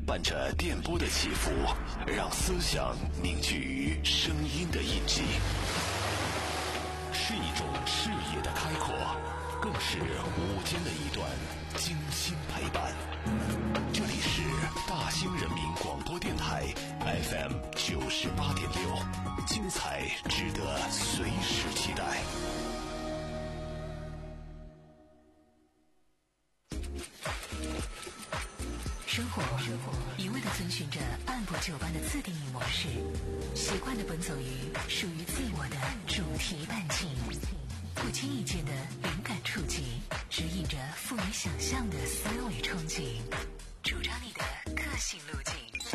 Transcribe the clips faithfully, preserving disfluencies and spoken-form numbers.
伴着电波的起伏，让思想凝聚于声音的印记，是一种视野的开阔，更是午间的一段精心陪伴。这里是大兴人民广播电台 F M 九十八点六，精彩值得随时期待。 生活一味地遵循着按部就班的自定义模式，习惯地奔走于属于自我的主题半径，不经意间的灵感触及，指引着富于想象的思维憧憬，主张你的个性路径。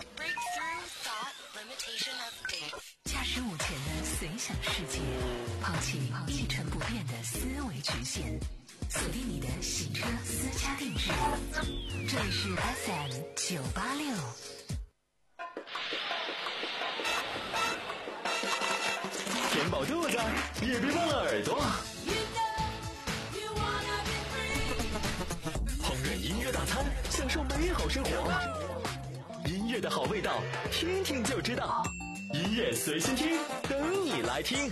驾驶午前的随想世界，抛弃一成不变的思维局限，锁定你的行车私家定制。这里是 F M 九八六。 填饱肚子，也别忘了耳朵。烹饪音乐大餐，享受美好生活。音乐的好味道，听听就知道。音乐随心听，等你来听。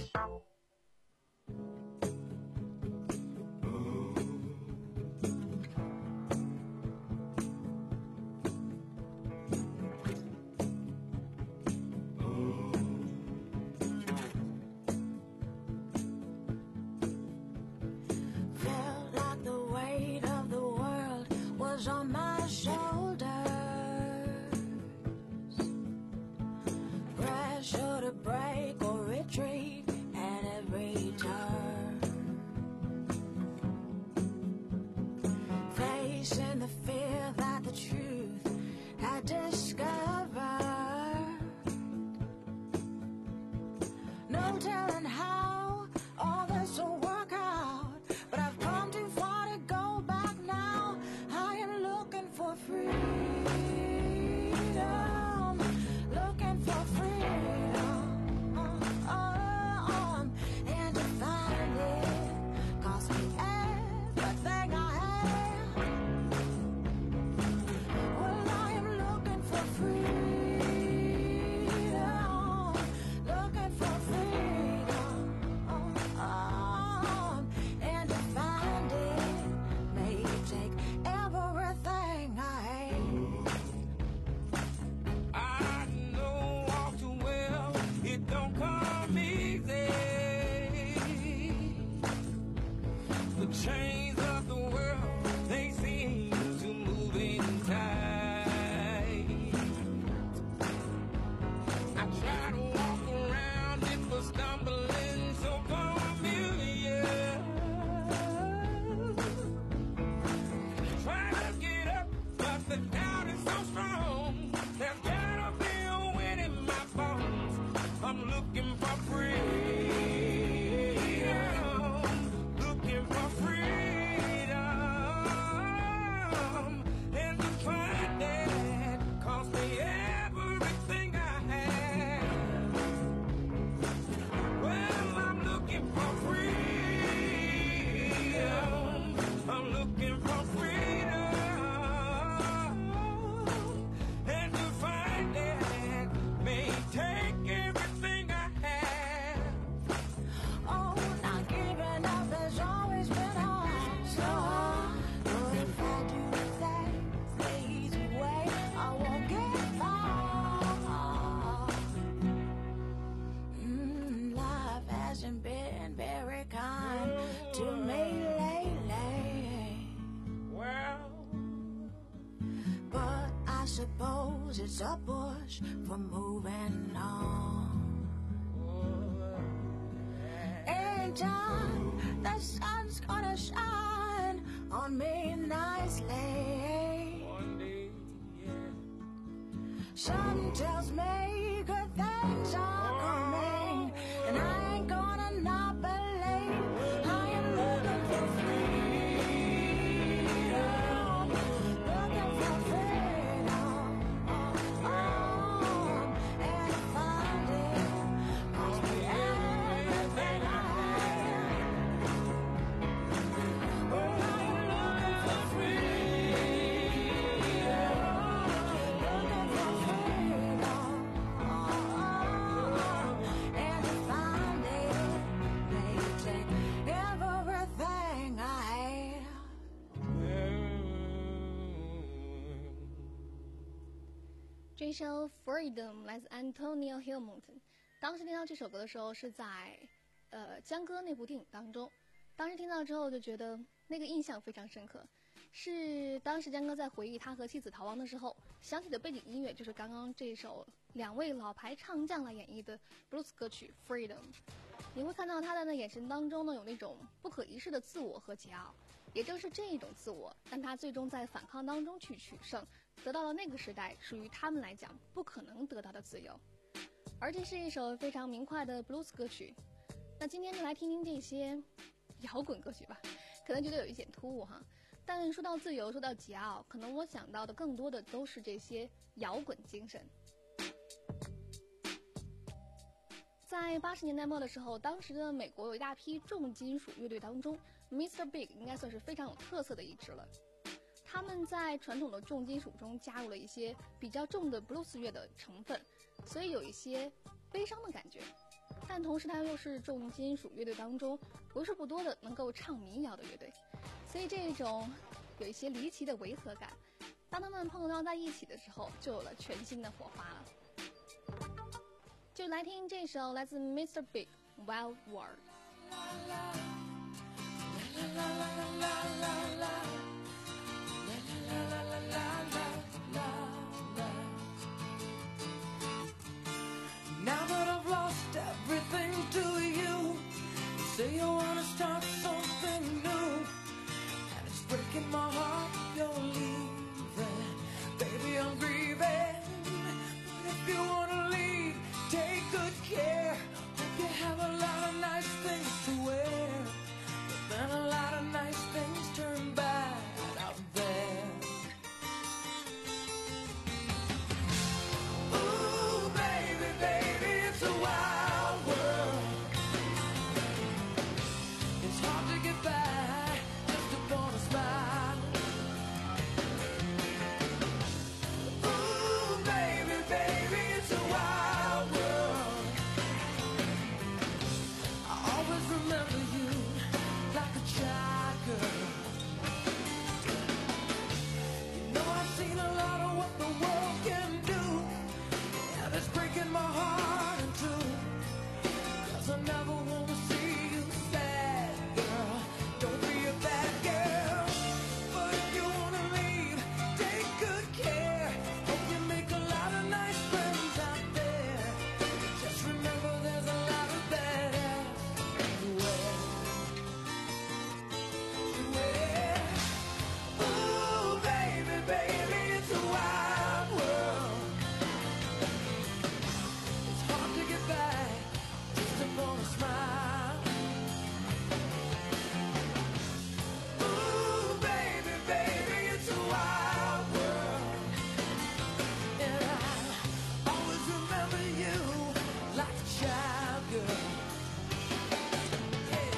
It's a push for moving on. In time, the sun's gonna shine on me nicely. One day, yeah. Something tells me good things are coming, and I ain't gonna not believe. I am looking for freedom, looking for freedom. Looking 这首 Freedom 来自 Antonio Hilmonton。当时听到这首歌的时候是在呃江歌那部电影当中，当时听到之后就觉得那个印象非常深刻，是当时江歌在回忆他和妻子逃亡的时候响起的背景音乐，就是刚刚这首两位老牌唱将来演绎的 blues 歌曲 Freedom。 你会看到他的那眼神当中呢有那种不可一世的自我和桀骜，也正是这一种自我让他最终在反抗当中去取胜，得到了那个时代属于他们来讲不可能得到的自由。而这是一首非常明快的 blues 歌曲。那今天就来听听这些摇滚歌曲吧，可能觉得有一点突兀哈，但说到自由，说到桀骜，可能我想到的更多的都是这些摇滚精神。在八十年代末的时候，当时的美国有一大批重金属乐队当中 Mister Big 应该算是非常有特色的一支了。他们在传统的重金属中加入了一些比较重的 blues 乐的成分，所以有一些悲伤的感觉，但同时它又是重金属乐队当中为数不多的能够唱民谣的乐队，所以这种有一些离奇的违和感，当他们碰到在一起的时候就有了全新的火花了。就来听这首来自 Mister Big Wild World。 Now that I've lost everything to you, you say you wanna start something new, and it's breaking my heart you're leaving. Baby, I'm grieving, but if you wanna leave, take good care. Hope you have a lot of nice things to wear, but then a lot of nice things turn bad out there. Ooh, baby, baby, it's a wild world. It's hard to get by just upon a smile. Ooh, baby, baby, it's a wild world. I always remember you like a child girl. You know I've seen a lot of what the world can do, and it's breaking my heart in two, 'cause I never wanna see you sad, girl. Don't be a bad girl, but if you wanna leave, take good care. Hope you make a lot of nice friends out there. Just remember there's a lot of badass everywhere. Everywhere. Ooh, baby, baby, it's a wild world. It's hard to get back just upon a smile. Ooh, baby, baby, it's a wild world. And I always remember you like a child girl. Yeah.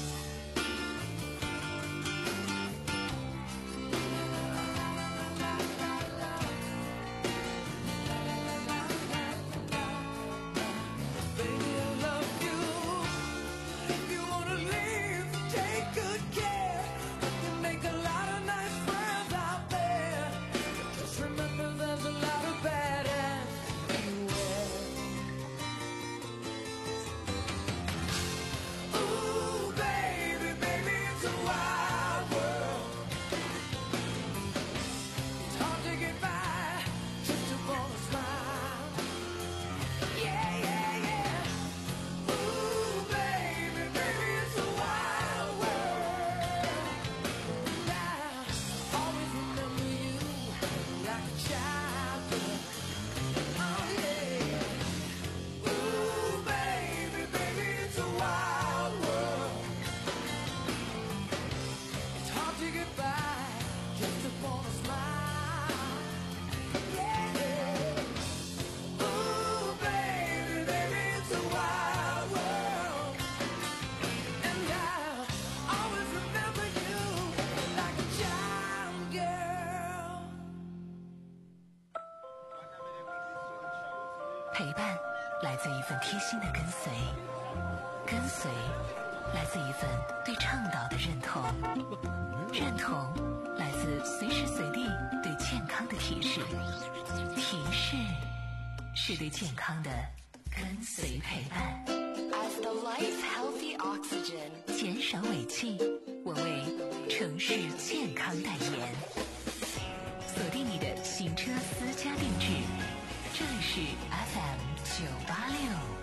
Baby, I love you. If you wanna leave, take good care. You can make a lot of nice friends out there. Just remember there's a lot of badass everywhere. Ooh, baby, baby, it's a wild world. It's hard to get by just upon a smile. Yeah, yeah, yeah. Ooh, baby, baby, it's a wild world. Now, always remember you like a child girl. Oh, yeah. Ooh, baby, baby, it's a wild world. It's hard to get by just upon a smile. Yeah, yeah. Ooh, baby, baby, it's a wild world. And I'll always remember you like a child girl. 陪伴来自一份贴心的跟随，跟随来自一份对倡导的认同，认同来自随时随地对健康的提示，提示是对健康的跟随陪伴。 As the life's healthy oxygen， 减少尾气，我为城市健康代言。锁定你的行车私家定制，这里是 F M 九八六。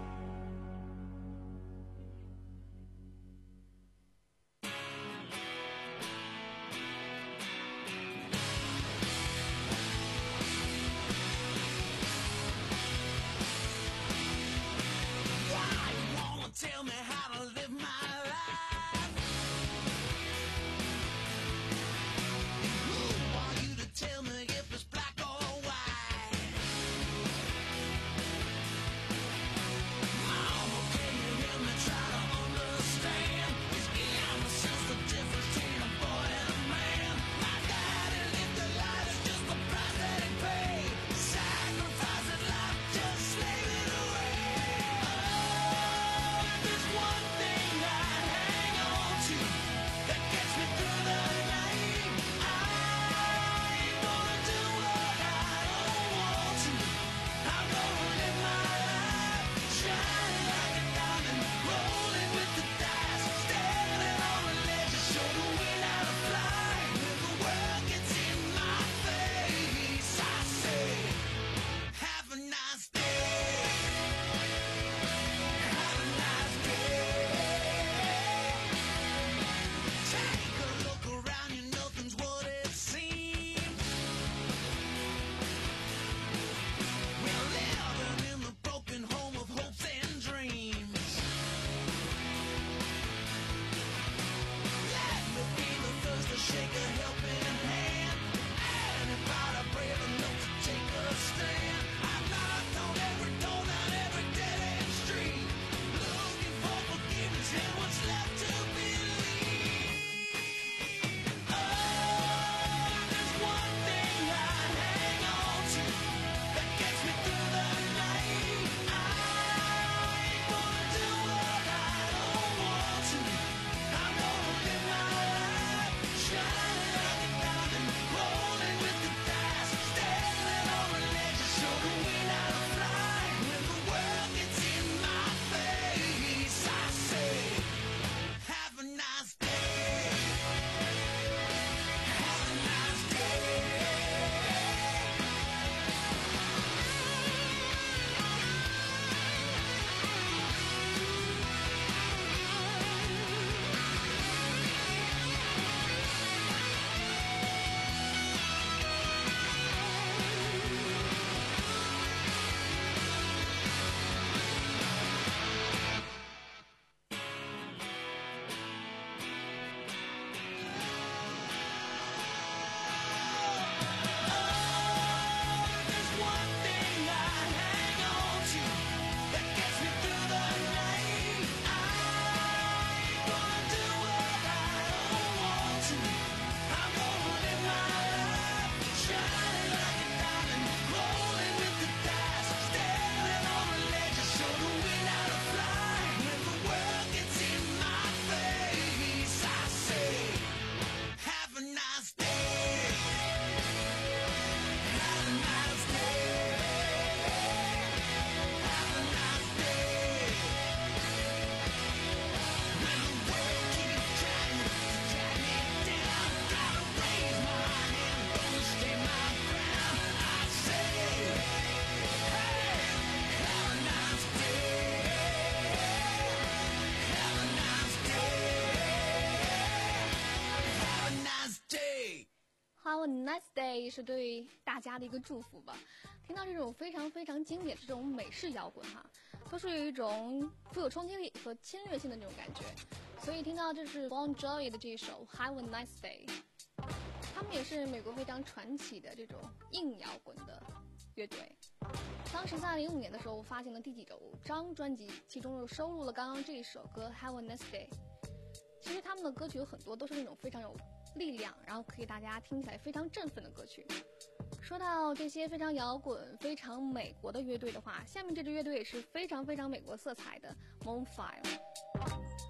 Have a nice day 是对大家的一个祝福吧。听到这种非常非常经典的这种美式摇滚哈，都是有一种富有冲击力和侵略性的那种感觉。所以听到这是 Bon Jovi 的这一首 Have a nice day， 他们也是美国非常传奇的这种硬摇滚的乐队。当时在零五年的时候发行了第几张专辑，其中又收录了刚刚这一首歌 Have a nice day。其实他们的歌曲有很多都是那种非常有力量，然后可以大家听起来非常振奋的歌曲。说到这些非常摇滚非常美国的乐队的话，下面这支乐队也是非常非常美国色彩的 Moonfire，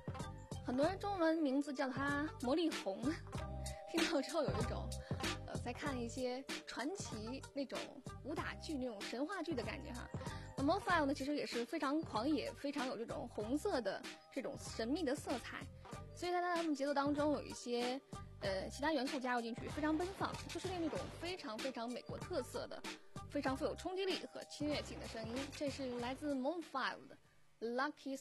很多人中文名字叫它魔力红，听到之后有一种呃在在看一些传奇那种武打剧、那种神话剧的感觉哈。那么 Mofile 呢，其实也是非常狂野，非常有这种红色的这种神秘的色彩，所以在他们节奏当中有一些呃其他元素加入进去，非常奔放，就是那种非常非常美国特色的、非常富有冲击力和侵略性的声音。这是来自 Mofile 的 Lucky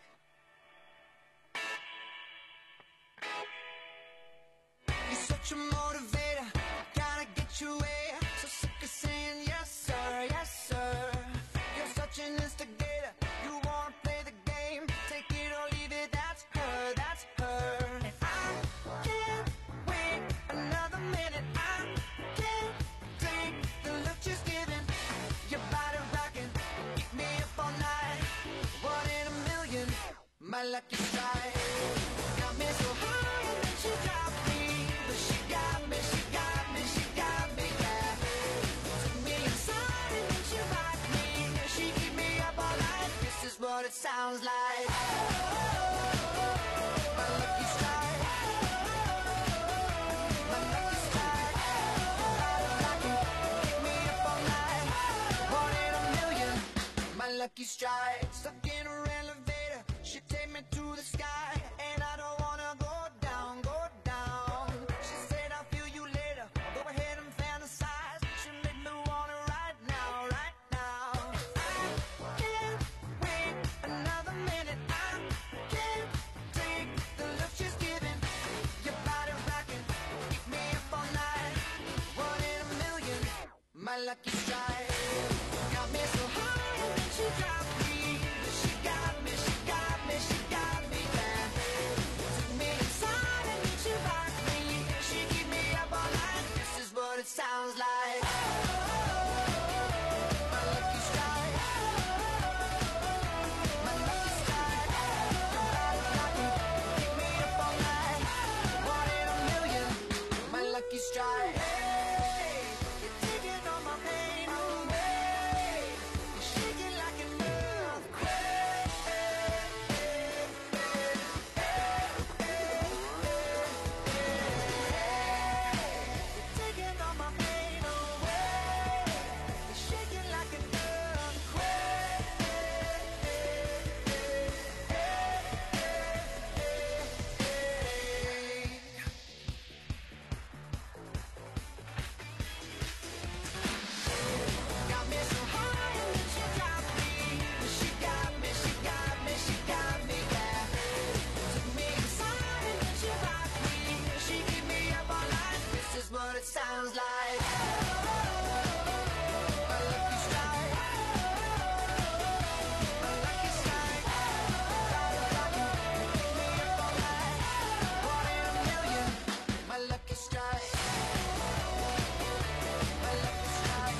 Strike。You're such a motivator, gotta get your way. So sick of saying yes sir, yes sir. You're such an instigator, you wanna play the game. Take it or leave it, that's her, that's her. And I can't wait another minute. I can't take the look she's giving. Your body rocking, keep me up all night. One in a million, my lucky strike. Got me so high and then she dropped me. But she got me, she got me, she got me, yeah. Took me inside and then she rocked me. She keep me up all night, this is what it sounds like. My lucky strike. My lucky strike. Body rocking, keep me up all night. One in a million, my lucky strike. Stuck in her elevator, she take me to the sky. And I don't wanna go down, go down. She said I'll feel you later, go ahead and fantasize. She make me wanna right now, right now. I can't wait another minute. I can't take the look she's giving. Your body rocking, keep me up all night. One in a million, my lucky strike. Got me so high and then she dropped me. She got me, she got me, she got me, yeah. Took me inside and then she rocked me. She keep me up all night, this is what it sounds like. My lucky strike. My lucky strike. Your body rocking, keep me up all night. One in a million, my lucky strike. Hey, you're taking all my pain away. You're shaking like an earthquake. You're taking all my pain away. You're shaking like an earthquake. Got me so high and then she dropped me. She got me, she got me, she got me, yeah. Took me inside and then she rocked me. She keep me up all night, this is what it sounds like. My lucky strike. My lucky strike. Body rocking, keep me up all night. One in a million, my lucky strike. My lucky strike.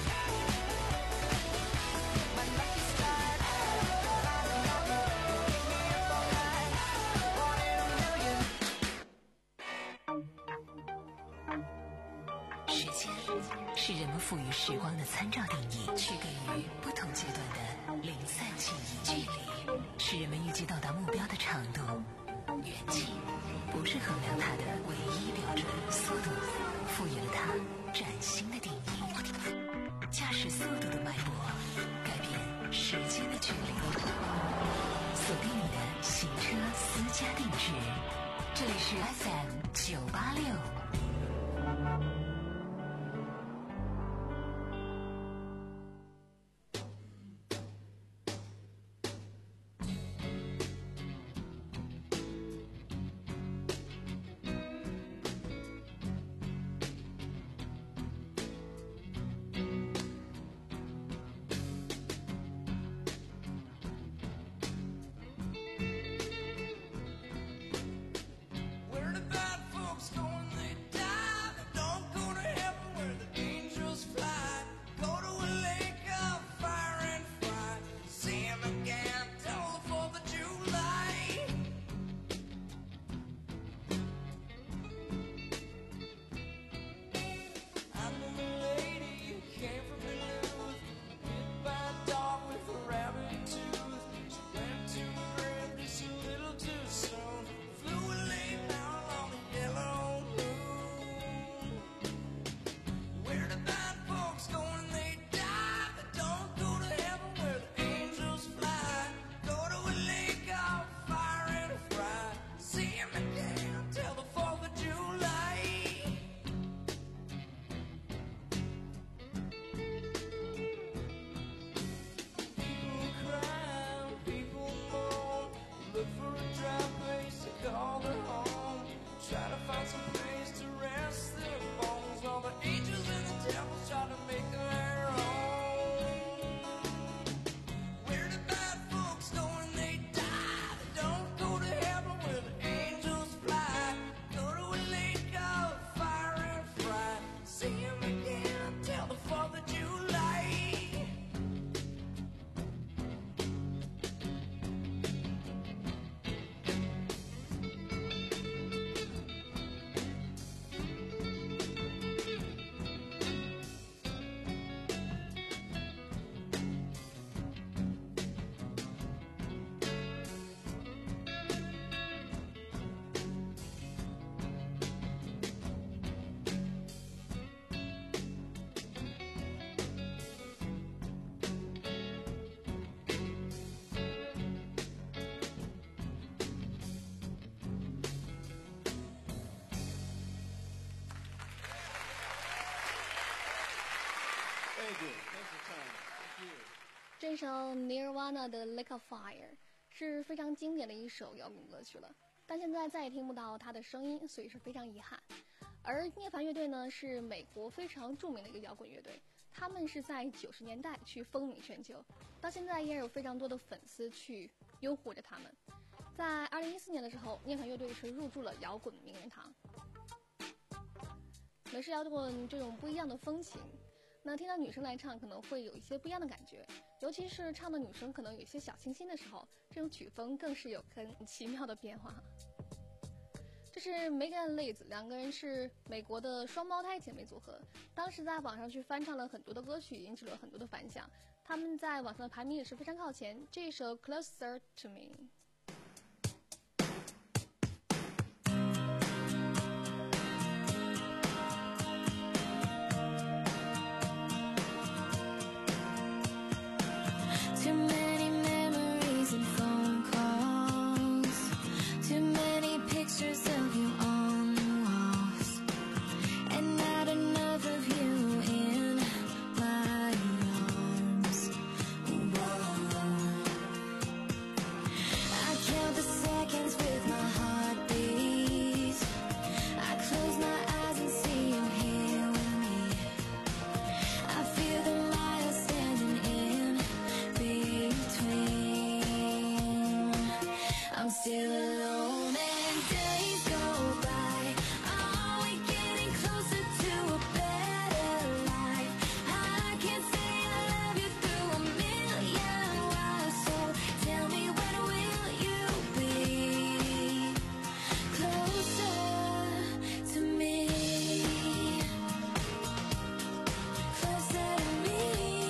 My lucky strike. Body rocking, keep me up all night. One in a million. 时间是人们赋予时光的参照定义，区隔于不同阶段的零散记忆。距离是人们预计到达目标的长度，远近不是衡量它的唯一标准。速度赋予了它崭新的定义。驾驶速度的脉搏，改变时间的距离。锁定你的行车私家定制，这里是 F M 九八六。 Where the bad folks go when they die, they don't go Very good. Thanks for trying. Thank you. 这首 Nirvana 的 Lake of Fire 是非常经典的一首摇滚歌曲了，但现在再也听不到它的声音，所以是非常遗憾。而涅槃乐队呢，是美国非常著名的一个摇滚乐队，他们是在九十年代去风靡全球，到现在依然有非常多的粉丝去拥护着他们。在二零一四年的时候，涅槃乐队是入驻了摇滚名人堂。美式摇滚这种不一样的风情，那听到女生来唱可能会有一些不一样的感觉，尤其是唱的女生可能有一些小清新的时候，这种曲风更是有很奇妙的变化。这是 Megan Liz， 两个人是美国的双胞胎姐妹组合，当时在网上去翻唱了很多的歌曲，引起了很多的反响，他们在网上的排名也是非常靠前。这一首 Closer to Me。 Too many memories and phone calls, too many pictures of you on the walls, and not enough of you in my arms. Whoa. I count the seconds with my heartbeat. I close my eyes and see you here with me. I feel the miles standing in between. I'm still alone and days go by. Are we getting closer to a better life? I can't say I love you through a million wires. So tell me, when will you be closer to me? Closer to me.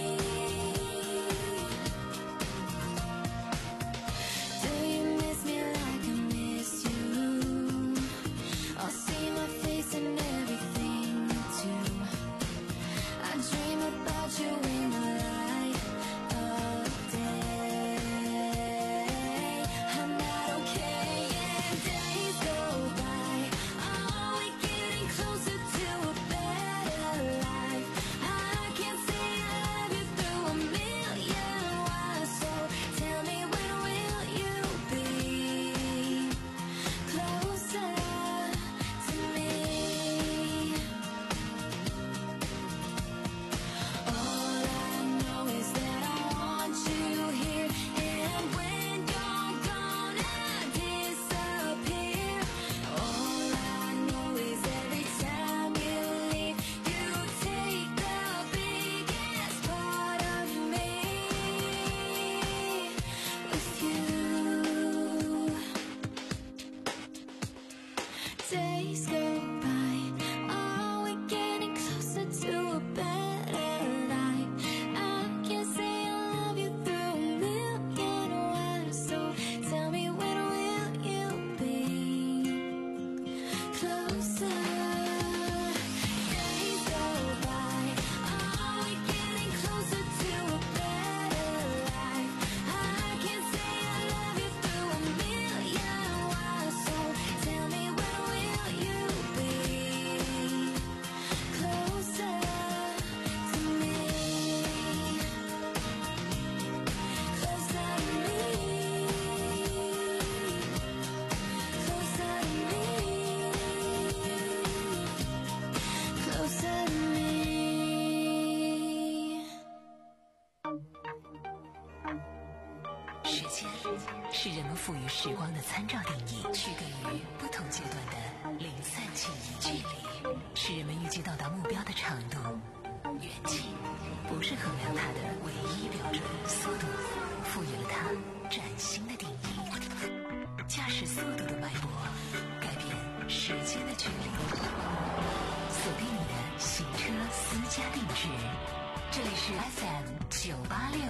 Do you miss me like I miss you? I'll see my face in everything you do. I dream about you in the light of day. I'm not okay and days go by. Are we getting closer to a better life? I can't say I love you through a million wires. So tell me, when will you be closer to me? All I know is that I want you here, and when you're gone, I disappear. All I know is every time you leave, you take the biggest part of me with you. Days go by. Are we getting closer to a better life? I can't say I love you through a million wires. So tell me, when will you be closer? Days go by. Are we getting closer to a better life? I can't say I love you through a million wires. So tell me, when will you be closer to me? Closer to me. Closer to me. Closer to me. 时间是人们赋予时光的参照定义，区隔于不同阶段的零散记忆。距离是人们预计到达目标的长度，远近不是衡量它的唯一标准。速度赋予了它崭新的定义。驾驶速度的脉搏，改变时间的距离。锁定你的行车私家定制，这里是 F M 九八六。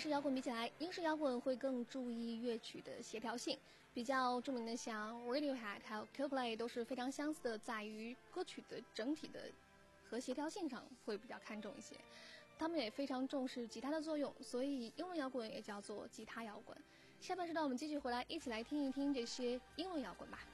式摇滚比起来，英式摇滚会更注意乐曲的协调性。比较著名的像 Radiohead 还有 Coldplay 都是非常相似的，在于歌曲的整体的和协调性上会比较看重一些。他们也非常重视吉他的作用，所以英伦摇滚也叫做吉他摇滚。下半时段我们继续回来，一起来听一听这些英伦摇滚吧。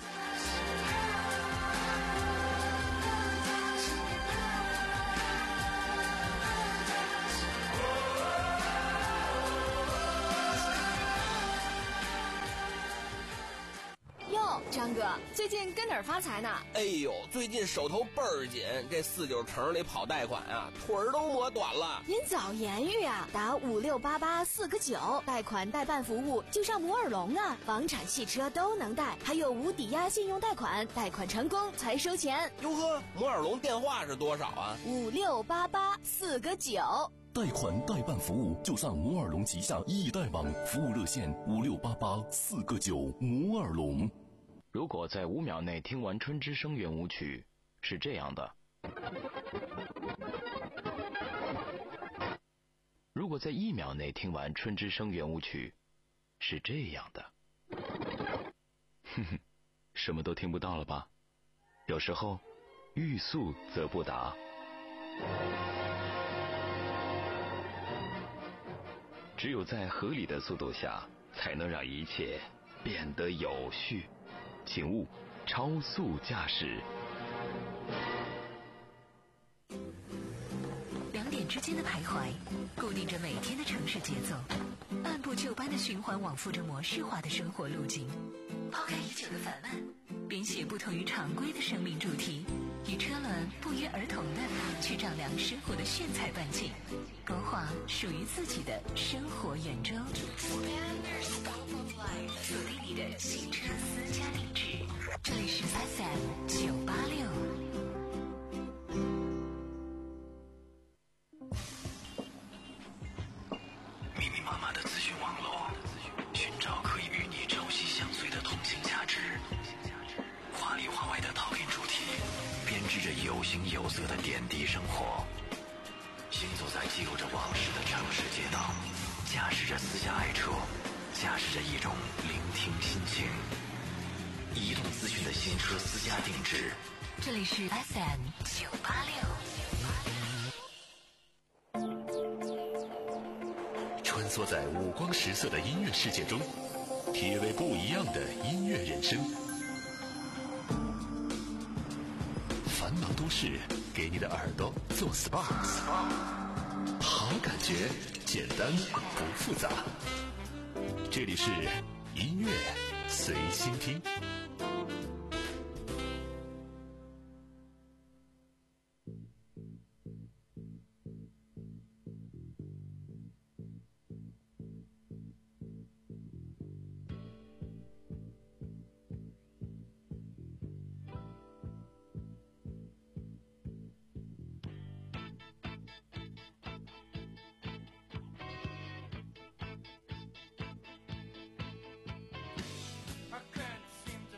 哟，张哥，最近跟哪儿发财呢？ 哎呦，最近手头倍儿紧，这四九城里跑贷款啊，腿儿都磨短了。 您早言语啊，打五六八八四个九，贷款代办服务就上摩尔龙啊，房产、汽车都能贷，还有无抵押信用贷款，贷款成功才收钱。 哟呵，摩尔龙电话是多少啊？ 五六八八四个九。 贷款代办服务就上摩尔龙旗下易贷网，服务热线五六八八四个九。摩尔龙。 如果在五秒内听完《春之声》圆舞曲，是这样的；如果在一秒内听完《春之声》圆舞曲，是这样的。哼哼，什么都听不到了吧？有时候，欲速则不达。只有在合理的速度下，才能让一切变得有序。请勿超速驾驶。 两点之间的徘徊，固定着每天的城市节奏，按部就班的循环往复着模式化的生活路径。抛开已久的烦闷，编写不同于常规的生命主题，与车轮不约而同的去丈量生活的炫彩半径，勾画属于自己的生活圆周。锁定你的新车私家定制，这里是 F M 九八六。 密密麻麻的资讯网络，寻找可以与你朝夕相随的通信价值。华里华外的讨论主题，编织着有形有色的点滴生活。行走在记录着往事的城市街道，驾驶着私家爱车，驾驶着一种聆听心情。移动资讯的新车私家定制， 这里是 F M 九八六。 穿梭在五光十色的音乐世界中，体味不一样的音乐人生。繁忙都市给你的耳朵做 S P A， 好感觉，简单不复杂。这里是音乐随心听。 I can't seem to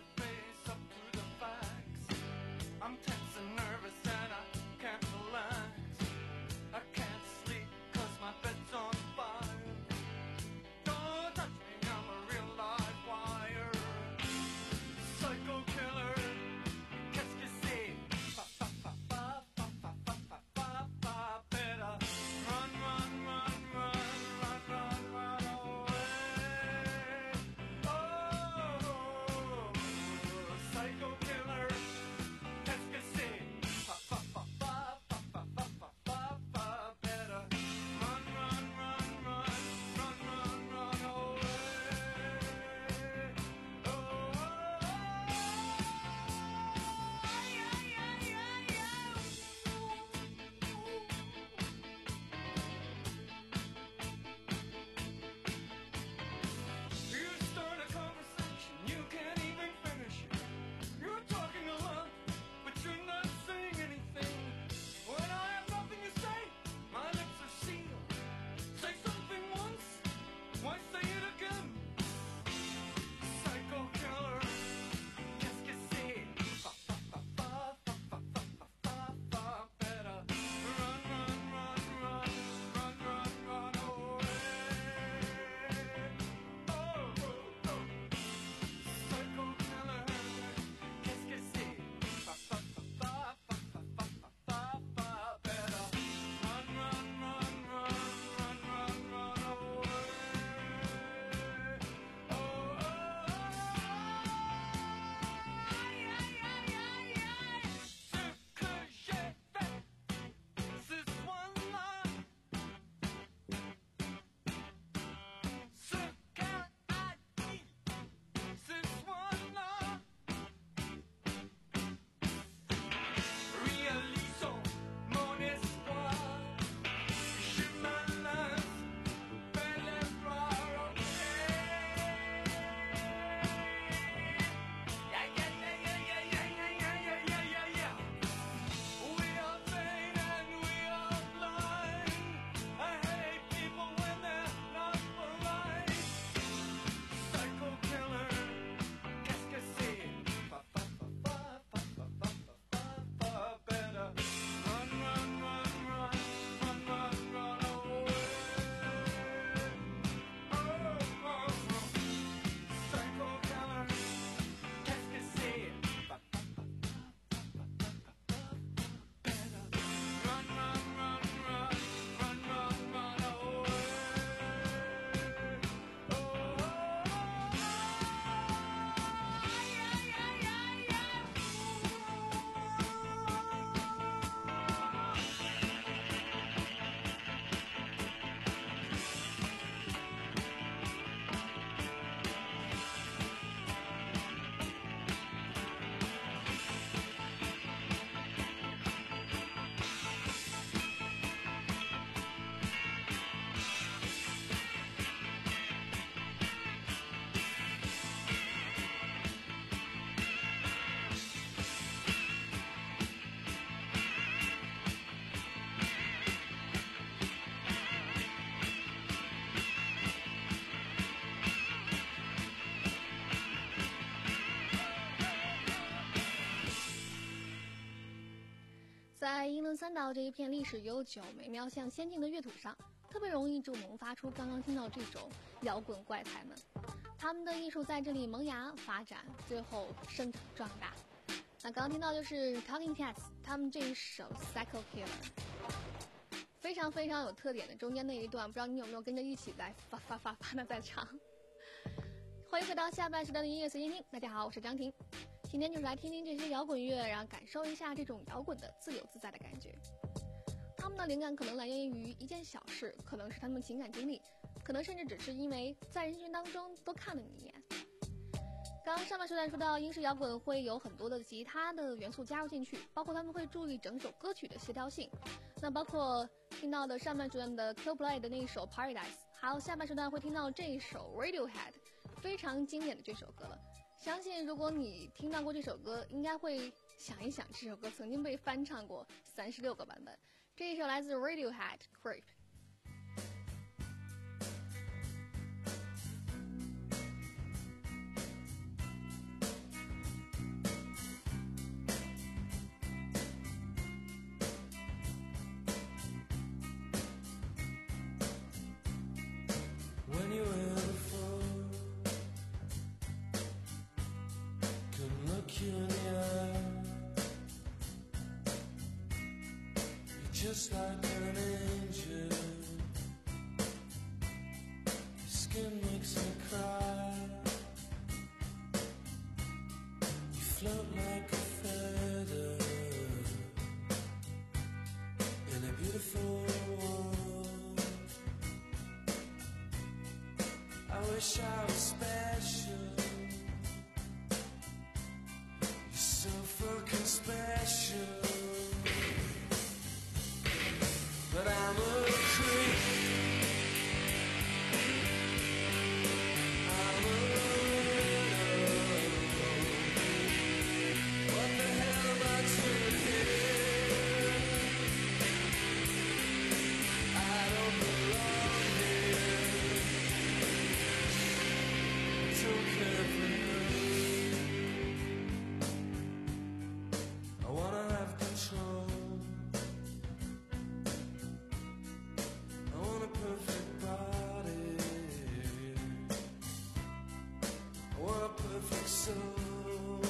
三岛这一片历史悠久、美妙像仙境的乐土上，特别容易就萌发出刚刚听到这种摇滚怪才们。他们的艺术在这里萌芽发展，最后生长壮大。那刚刚听到就是 Talking Cats 他们这一首 Psycho Killer， 非常非常有特点的中间那一段，不知道你有没有跟着一起在发发发发的在唱。欢迎回到下半时段的音乐随心听，大家好，我是张婷。今天就是来听听这些摇滚乐，然后感受一下这种摇滚的自由自在的感觉。他们的灵感可能来源于一件小事，可能是他们情感经历，可能甚至只是因为在人群当中多看了你一眼。刚刚上半时段说到英式摇滚会有很多的吉他的元素加入进去，包括他们会注意整首歌曲的协调性。那包括听到的上半时段的 Coldplay 的那一首 Paradise， 还有下半时段会听到这一首 Radiohead， 非常经典的这首歌了。相信如果你听到过这首歌，应该会想一想这首歌曾经被翻唱过三十六个版本。这一首来自 Radiohead Creep。 When you were before, couldn't look you in the eye. You're just like an angel. Your skin makes me cry. You float like a feather in a beautiful world. I wish I was special. You're so fucking special. But I'm a creep. I'm a widow. What the hell am I doing here? I don't belong here. Don't care for you. I wanna have control. I want a perfect body. I want a perfect soul.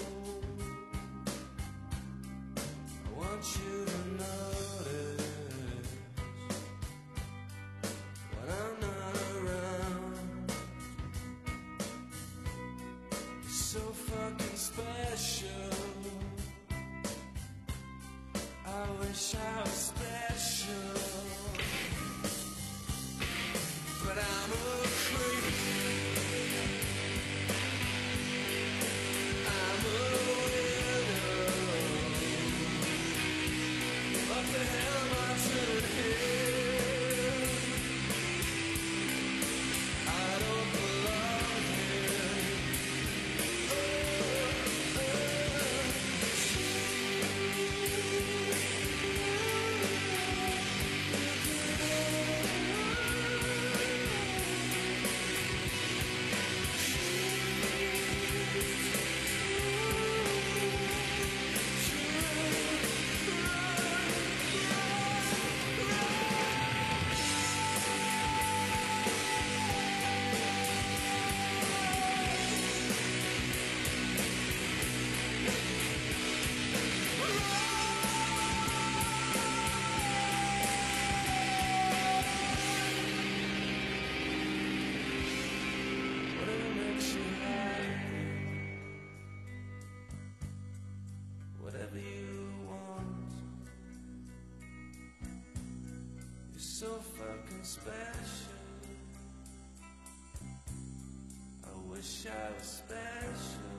I want you to notice when I'm not around. You're so fucking special. I wish I was special. But I'm a creep. I'm a widow. What the hell am I doing here? I don't belong here. Oh, whatever makes you happy, whatever you want. You're so fucking special. I wish I was special,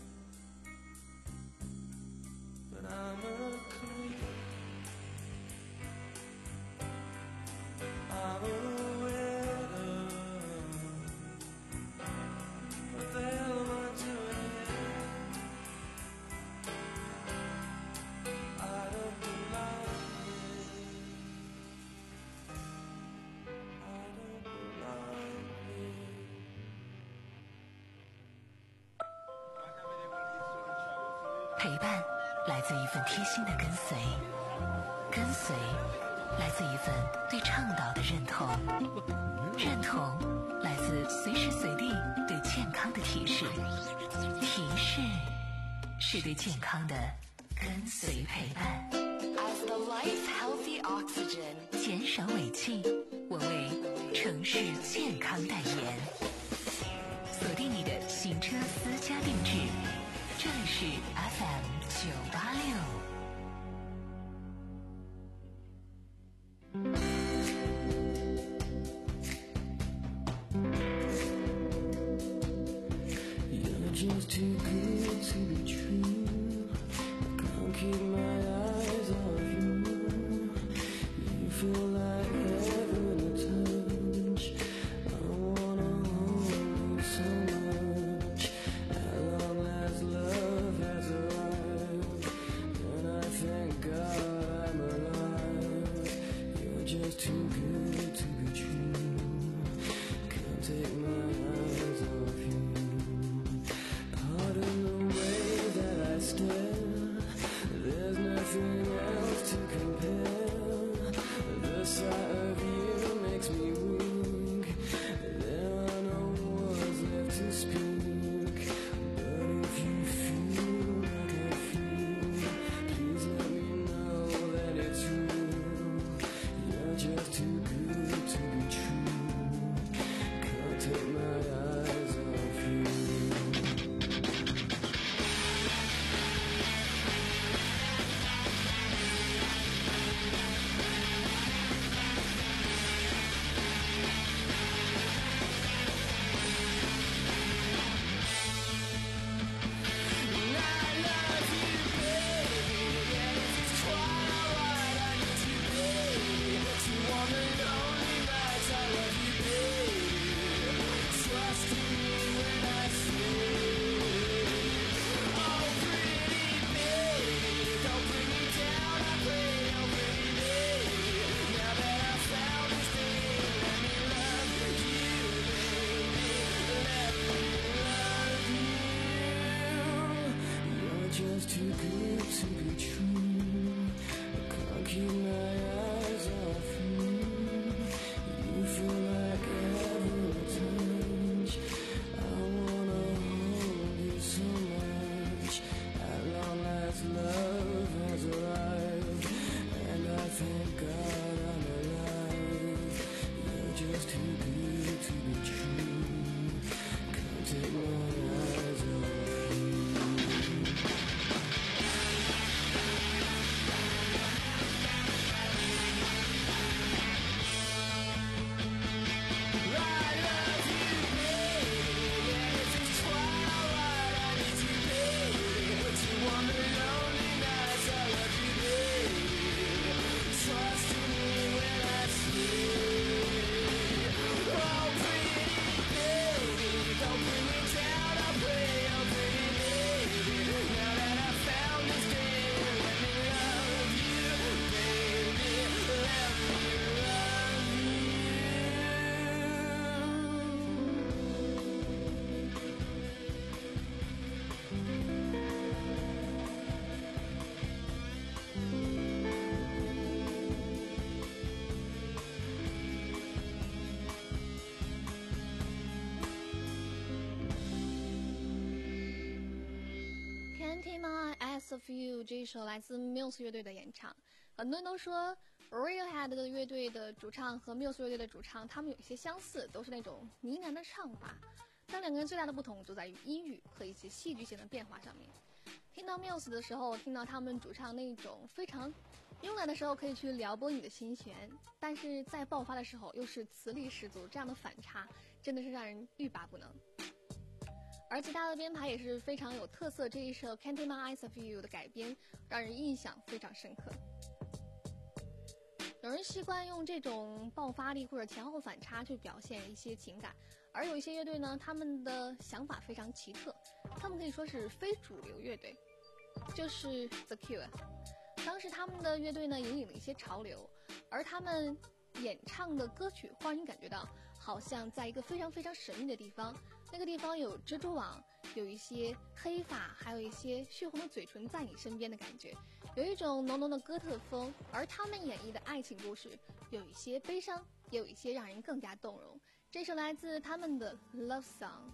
but I'm a creep. I'm a widow. What the hell am I doing here? I don't belong here. I don't belong here. 陪伴来自一份贴心的跟随， 跟随来自一份对倡导的认同，认同来自随时随地对健康的提示，提示是对健康的跟随陪伴。 As the life healthy oxygen， 减少尾气，我为城市健康代言。锁定你的行车私家定制，这里是 F M 九八六。 You're just too good to be true. I can't keep my eyes off you. You feel like heaven to touch. I wanna hold you so much. At long last, love has arrived, and I thank God I'm alive. You're just too good to be true. Can't take my eyes off you. Pardon the way that I stare, there's nothing else to compare. The sight of you makes me weak. There are no words left to speak. But if you feel like I feel, please let me know that it's real. You're just too good to be true. Can't take my eyes off you. You're just too good to be true. I can't keep my eyes off you. You feel like heaven to touch. I wanna hold you so much. At long last, love has arrived, and I thank God I'm alive. You're just too good to be true. Can't take my eyes off you. Can't Take My Eyes Off You 这一首来自 Muse 乐队的演唱，很多人都说 Radiohead 的乐队的主唱和 Muse 乐队的主唱，他们有一些相似，都是那种呢喃的唱法，但两个人最大的不同就在于音域和一些戏剧性的变化上面。听到 Muse 的时候，听到他们主唱那种非常慵懒的时候可以去撩拨你的心弦，但是在爆发的时候又是磁力十足，这样的反差真的是让人欲罢不能。而其他的编排也是非常有特色，这一首 Can't Take My Eyes Off You 的改编让人印象非常深刻。有人习惯用这种爆发力或者前后反差去表现一些情感，而有一些乐队呢，他们的想法非常奇特，他们可以说是非主流乐队，就是 The Cure。当时他们的乐队呢引领了一些潮流，而他们演唱的歌曲会让你感觉到好像在一个非常非常神秘的地方， 那个地方有蜘蛛网，有一些黑发，还有一些血红的嘴唇在你身边的感觉，有一种浓浓的哥特风。而他们演绎的爱情故事有一些悲伤，也有一些让人更加动容。这首来自他们的 Love Song。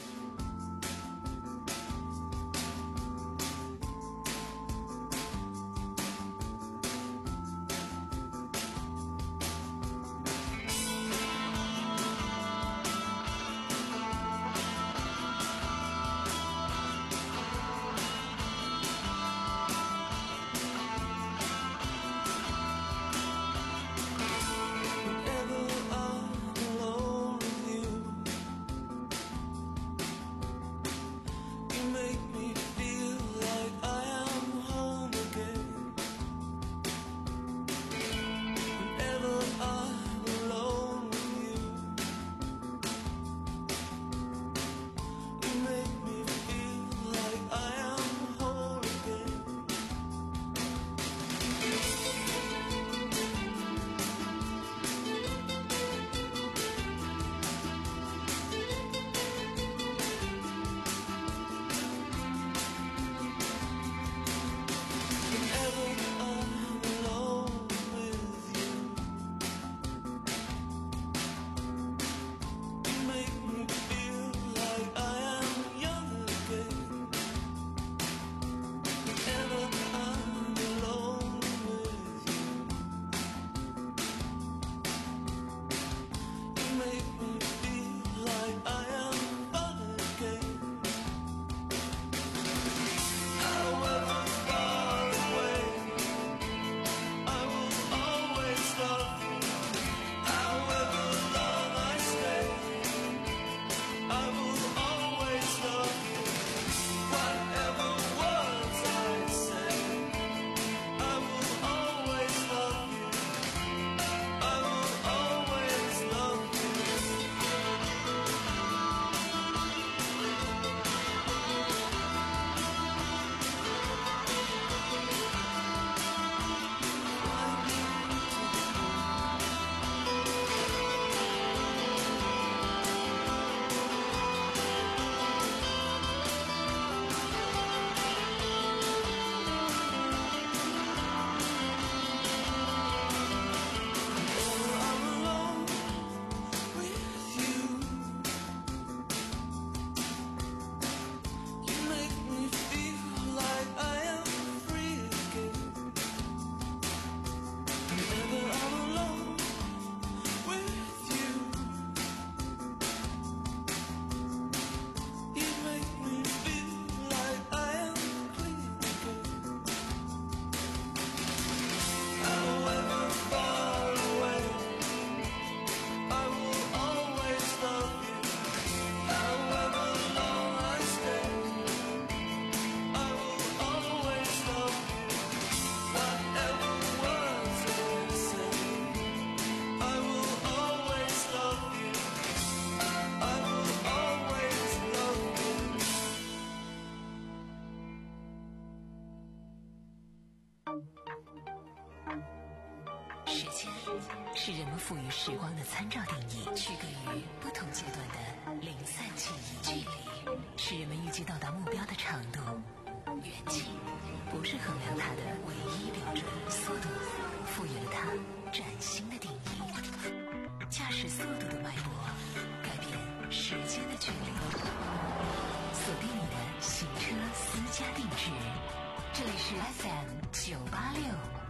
时间是人们赋予时光的参照定义，区隔于不同阶段的零散记忆。距离是人们预计到达目标的长度，远近不是衡量它的唯一标准。速度赋予了它崭新的定义，驾驶速度的脉搏改变时间的距离。锁定你的行车私家定制，这里是 F M 九八六。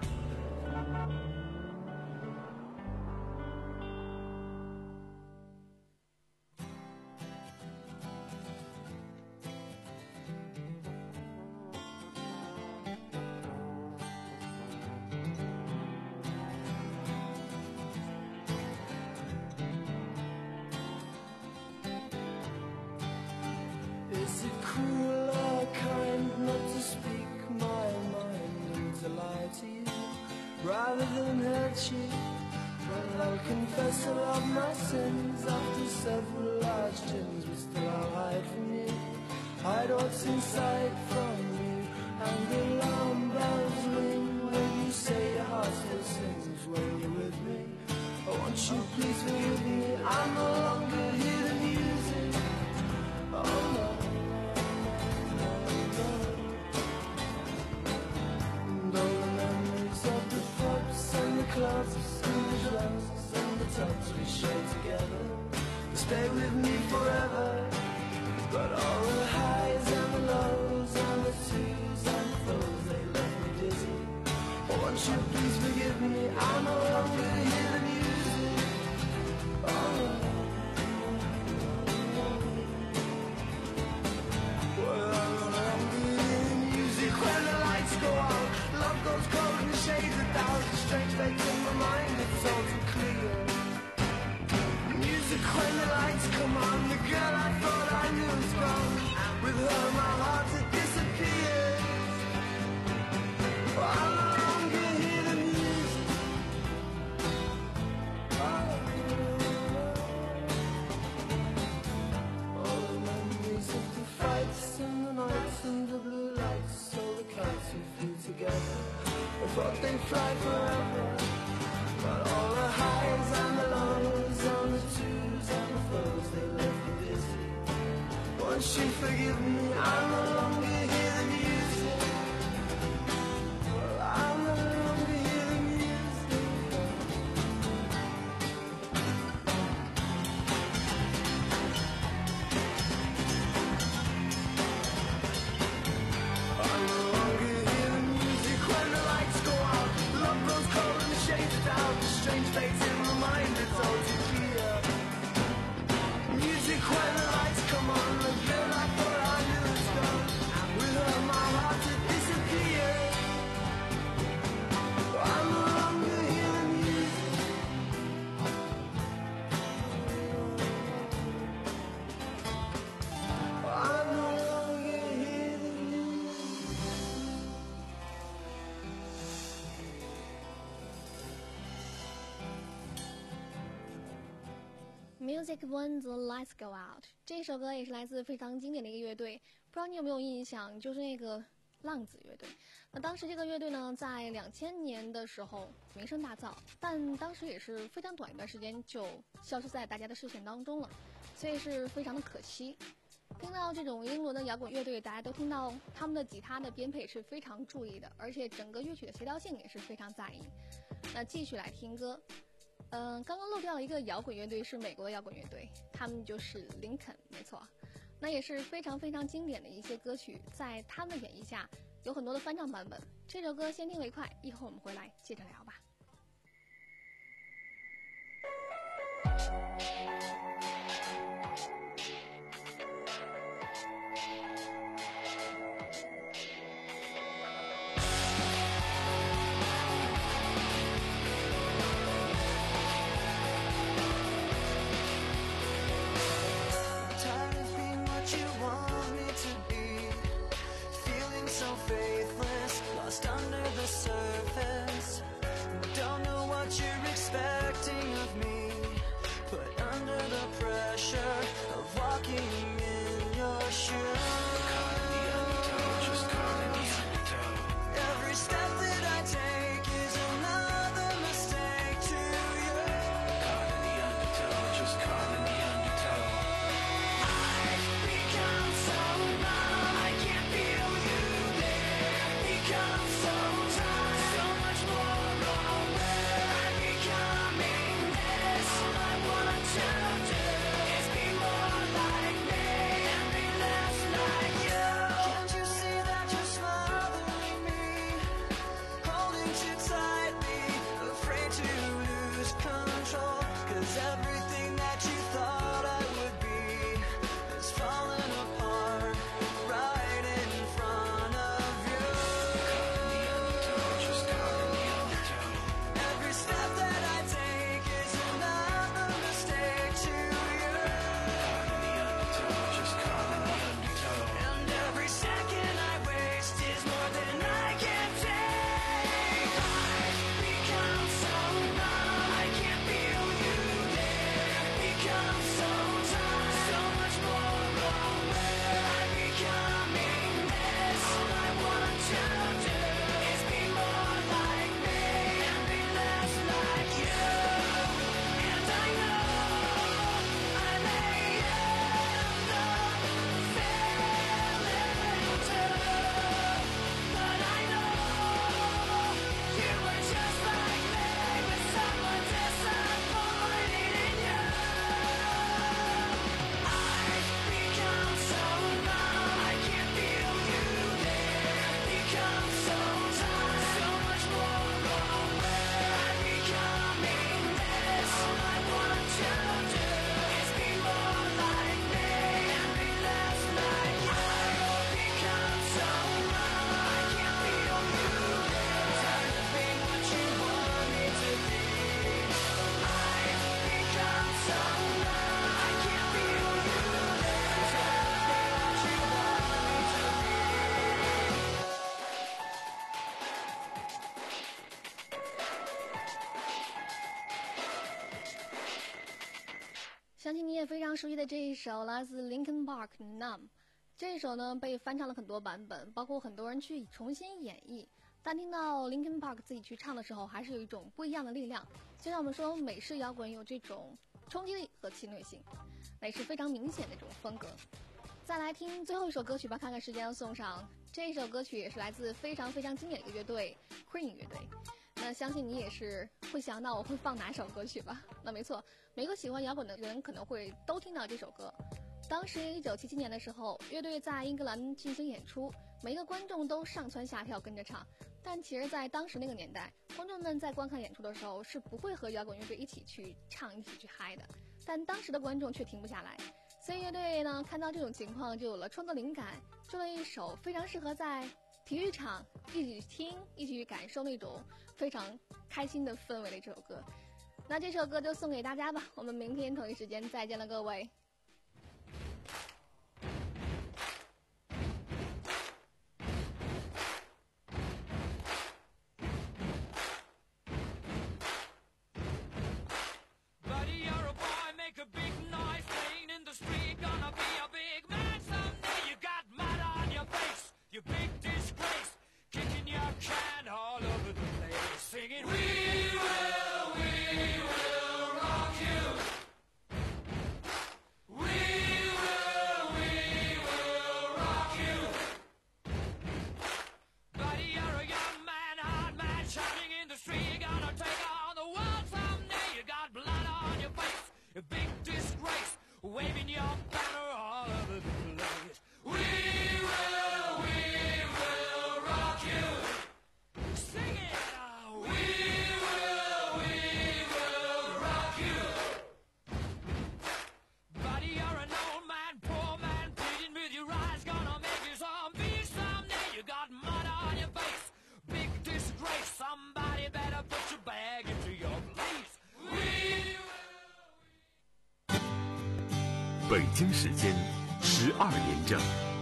Is it cruel or kind not to speak my mind and to lie to you rather than hurt you? Well, I'll confess all of my sins after several large gins, but still I'll hide from you, hide what's inside from you, and the alarm bells ring when you say your heart still sings when you're with me. Oh, won't you please forgive me? I'm no longer here to music. they fly forever. But all the highs and the lows, on the twos and the flows, they left me busy. Once you forgive me, I no longer hear the music. Well, I no longer hear the music. I no longer hear the music when the lights go out. Love grows cold and the shades are down. The strange fates in my mind, it's all too clear. Music when the lights come on, the girl I thought I knew is gone. With her, my heart to disappear. I no longer hear the music. I no longer hear the music. Music When the Lights Go Out 这首歌也是来自非常经典的一个乐队，不知道你有没有印象，就是那个浪子乐队。那当时这个乐队呢，在两千年的时候名声大噪，但当时也是非常短一段时间就消失在大家的视线当中了，所以是非常的可惜。听到这种英伦的摇滚乐队，大家都听到他们的吉他的编配是非常注意的，而且整个乐曲的协调性也是非常在意。那继续来听歌。嗯、呃，刚刚漏掉了一个摇滚乐队，是美国的摇滚乐队，他们就是林肯，没错。那也是非常非常经典的一些歌曲，在他们的演绎下，有很多的翻唱版本。这首歌先听为快，一会儿我们回来接着聊吧。 Tired of being what you want me to be, feeling so faithless, lost under the surface. Don't know what you're expecting of me, put under the pressure of walking in your shoes. Every step that I take is another mistake to you. Caught in the undertow, just caught in the undertow. I've become so numb, I can't feel you there. Become so tired, so much more aware. I'm becoming this. All I want to do is be more like me and be less like you. Can't you see that you're smothering me, holding too tightly, afraid to lose control? 'Cause everything that you thought I would be is falling apart right in front of you. Every step that I take is another mistake to you. And every second I waste is more than I can take. I've become so numb, I can't feel you there. Become so tired, so much more aware. I'm becoming this. All I want to do is be more like me and be less like you. And I know I may end up failing too, but I know you were just like me, with someone disappointed in you. I've become so numb, I can't feel you there. Become so tired, so much more aware. I'm becoming this. All I want to do is be more like me and be less like you. I've become so numb, I can't feel you there. Tired of being what you want me to be. I've become so numb, I can't feel you there. Tired of being what you want me to be. 相信你也非常熟悉的这一首来自 Linkin Park Numb， 这一首呢被翻唱了很多版本，包括很多人去重新演绎。 但听到 Linkin Park 自己去唱的时候，还是有一种不一样的力量。就像我们说美式摇滚有这种冲击力和侵略性，那也是非常明显的这种风格。再来听最后一首歌曲吧，看看时间要送上。这一首歌曲也是来自非常非常经典的一个乐队 Queen 乐队。那相信你也是会想到我会放哪首歌曲吧？那没错，每个喜欢摇滚的人可能会都听到这首歌。当时一九七七年的时候，乐队在英格兰进行演出，每一个观众都上蹿下跳跟着唱。但其实在当时那个年代，观众们在观看演出的时候是不会和摇滚乐队一起去唱一起去嗨的，但当时的观众却停不下来。所以乐队呢看到这种情况，就有了创作灵感，做了一首非常适合在体育场一起听一起去感受那种非常开心的氛围的这首歌。那这首歌就送给大家吧，我们明天同一时间再见了，各位。 You big disgrace, kicking your can all over the place, singing, We will, we will rock you. We will, we will rock you. Buddy, you're a young man, hard man, shouting in the street. You're gonna take on the world someday. You got blood on your face, a big disgrace, waving your banner all over the place. We will, we Somebody better put your bag into your place. We will. 北京时间十二点整。